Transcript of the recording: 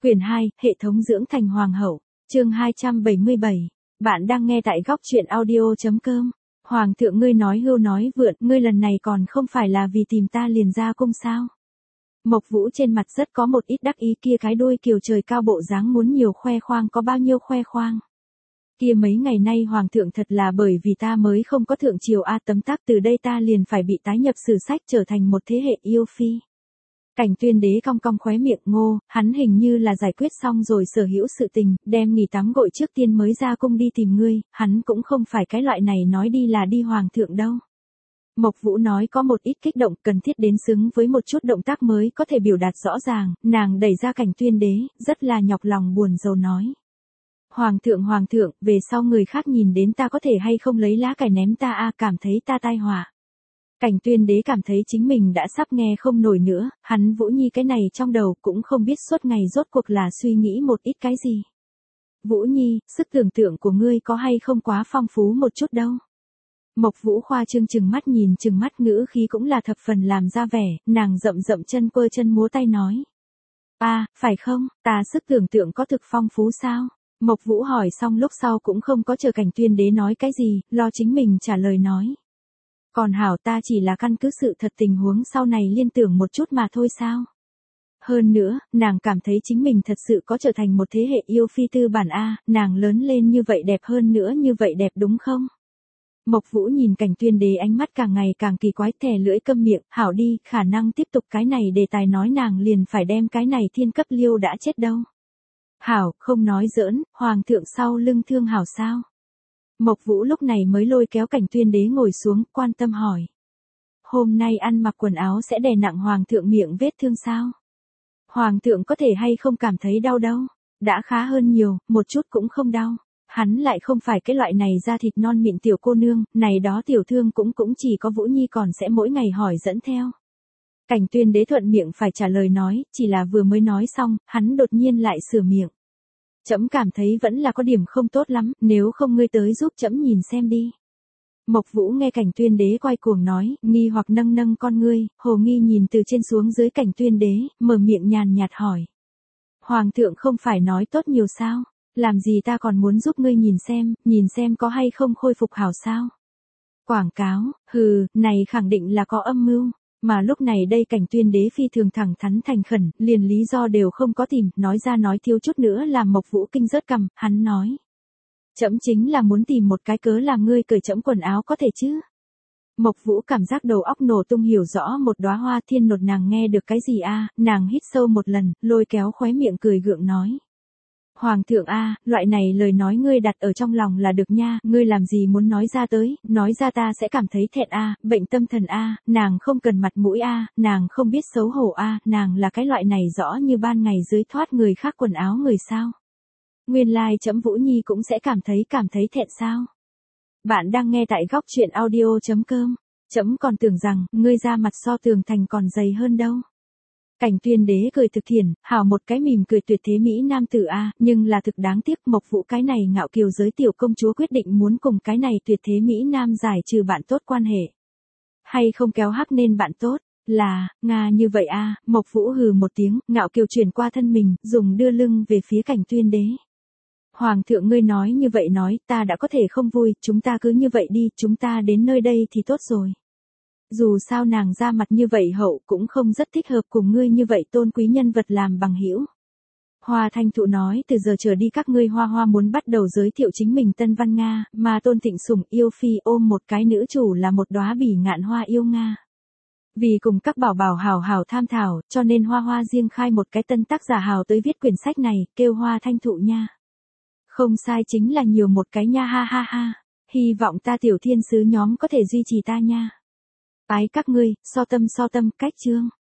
Quyển 2, Hệ thống dưỡng thành hoàng hậu, chương 277. Bạn đang nghe tại góc truyện audio.com. Hoàng thượng ngươi nói hưu nói vượn, ngươi lần này còn không phải là vì tìm ta liền ra cung sao? Mộc Vũ trên mặt rất có một ít đắc ý, kia cái đuôi kiều trời cao bộ dáng muốn nhiều khoe khoang có bao nhiêu khoe khoang. Kia mấy ngày nay hoàng thượng thật là bởi vì ta mới không có thượng triều a, tấm tắc từ đây ta liền phải bị tái nhập sử sách trở thành một thế hệ yêu phi. Cảnh Tuyên đế cong cong khóe miệng, ngô, hắn hình như là giải quyết xong rồi sở hữu sự tình, đem nghỉ tắm gội trước tiên mới ra cung đi tìm ngươi, hắn cũng không phải cái loại này nói đi là đi hoàng thượng đâu. Mộc Vũ nói có một ít kích động, cần thiết đến xứng với một chút động tác mới có thể biểu đạt rõ ràng, nàng đẩy ra Cảnh Tuyên đế, rất là nhọc lòng buồn rầu nói. Hoàng thượng, về sau người khác nhìn đến ta có thể hay không lấy lá cải ném ta a, cảm thấy ta tai họa. Cảnh Tuyên đế cảm thấy chính mình đã sắp nghe không nổi nữa, hắn Vũ Nhi cái này trong đầu cũng không biết suốt ngày rốt cuộc là suy nghĩ một ít cái gì. Vũ Nhi, sức tưởng tượng của ngươi có hay không quá phong phú một chút đâu. Mộc Vũ khoa trương chừng mắt ngữ khí cũng là thập phần làm ra vẻ, nàng rậm chân quơ chân múa tay nói. Phải không, ta sức tưởng tượng có thực phong phú sao? Mộc Vũ hỏi xong lúc sau cũng không có chờ Cảnh Tuyên đế nói cái gì, lo chính mình trả lời nói. Còn hảo, ta chỉ là căn cứ sự thật tình huống sau này liên tưởng một chút mà thôi sao. Hơn nữa, nàng cảm thấy chính mình thật sự có trở thành một thế hệ yêu phi tư bản a, nàng lớn lên như vậy đẹp, hơn nữa như vậy đẹp đúng không? Mộc Vũ nhìn Cảnh Tuyên đế ánh mắt càng ngày càng kỳ quái, thè lưỡi câm miệng, hảo đi, khả năng tiếp tục cái này đề tài nói nàng liền phải đem cái này thiên cấp liêu đã chết đâu. Hảo, không nói giỡn, hoàng thượng sau lưng thương hảo sao? Mộc Vũ lúc này mới lôi kéo Cảnh Tuyên đế ngồi xuống, quan tâm hỏi. Hôm nay ăn mặc quần áo sẽ đè nặng hoàng thượng miệng vết thương sao? Hoàng thượng có thể hay không cảm thấy đau đâu? Đã khá hơn nhiều, một chút cũng không đau. Hắn lại không phải cái loại này da thịt non mịn tiểu cô nương, này đó tiểu thương cũng chỉ có Vũ Nhi còn sẽ mỗi ngày hỏi dẫn theo. Cảnh Tuyên đế thuận miệng phải trả lời nói, chỉ là vừa mới nói xong, hắn đột nhiên lại sửa miệng. Trẫm cảm thấy vẫn là có điểm không tốt lắm, nếu không ngươi tới giúp trẫm nhìn xem đi. Mộc Vũ nghe Cảnh Tuyên đế quay cuồng nói, nghi hoặc nâng con ngươi, hồ nghi nhìn từ trên xuống dưới Cảnh Tuyên đế, mở miệng nhàn nhạt hỏi. Hoàng thượng không phải nói tốt nhiều sao, làm gì ta còn muốn giúp ngươi nhìn xem có hay không khôi phục hảo sao. Quảng cáo, này khẳng định là có âm mưu. Mà lúc này đây Cảnh Tuyên đế phi thường thẳng thắn thành khẩn, liền lý do đều không có tìm, nói ra nói thiếu chút nữa làm Mộc Vũ kinh rớt cằm, hắn nói. Trẫm chính là muốn tìm một cái cớ làm ngươi cởi trẫm quần áo có thể chứ. Mộc Vũ cảm giác đầu óc nổ tung, hiểu rõ một đóa hoa thiên nột, nàng nghe được cái gì a, nàng hít sâu một lần, lôi kéo khóe miệng cười gượng nói. Hoàng thượng a, loại này lời nói ngươi đặt ở trong lòng là được nha, ngươi làm gì muốn nói ra tới, nói ra ta sẽ cảm thấy thẹn a, bệnh tâm thần a, nàng không cần mặt mũi a, nàng không biết xấu hổ a, nàng là cái loại này rõ như ban ngày dưới thoát người khác quần áo người sao. Nguyên lai trẫm Vũ Nhi cũng sẽ cảm thấy thẹn sao. Bạn đang nghe tại góc truyện audio.com, trẫm còn tưởng rằng, ngươi ra mặt so tường thành còn dày hơn đâu. Cảnh Tuyên đế cười thực thiện, hảo một cái mỉm cười tuyệt thế mỹ nam tử a, nhưng là thực đáng tiếc Mộc Vũ cái này ngạo kiều giới tiểu công chúa quyết định muốn cùng cái này tuyệt thế mỹ nam giải trừ bạn tốt quan hệ. Hay không kéo hắc nên bạn tốt, là, Nga như vậy a, Mộc Vũ hừ một tiếng, ngạo kiều chuyển qua thân mình, dùng đưa lưng về phía Cảnh Tuyên đế. Hoàng thượng ngươi nói như vậy nói, ta đã có thể không vui, chúng ta cứ như vậy đi, chúng ta đến nơi đây thì tốt rồi. Dù sao nàng ra mặt như vậy hậu cũng không rất thích hợp cùng ngươi như vậy tôn quý nhân vật làm bằng hữu. Hoa Thanh Thụ nói, từ giờ trở đi các ngươi Hoa muốn bắt đầu giới thiệu chính mình tân văn Nga, mà Tôn Thịnh Sủng yêu phi ôm một cái nữ chủ là một đóa bỉ ngạn hoa yêu Nga. Vì cùng các bảo bảo hảo tham thảo, cho nên Hoa riêng khai một cái tân tác giả hào tới viết quyển sách này, kêu Hoa Thanh Thụ nha. Không sai, chính là nhiều một cái nha, ha. Hy vọng ta tiểu thiên sứ nhóm có thể duy trì ta nha. Ái các ngươi, so tâm, cách chương.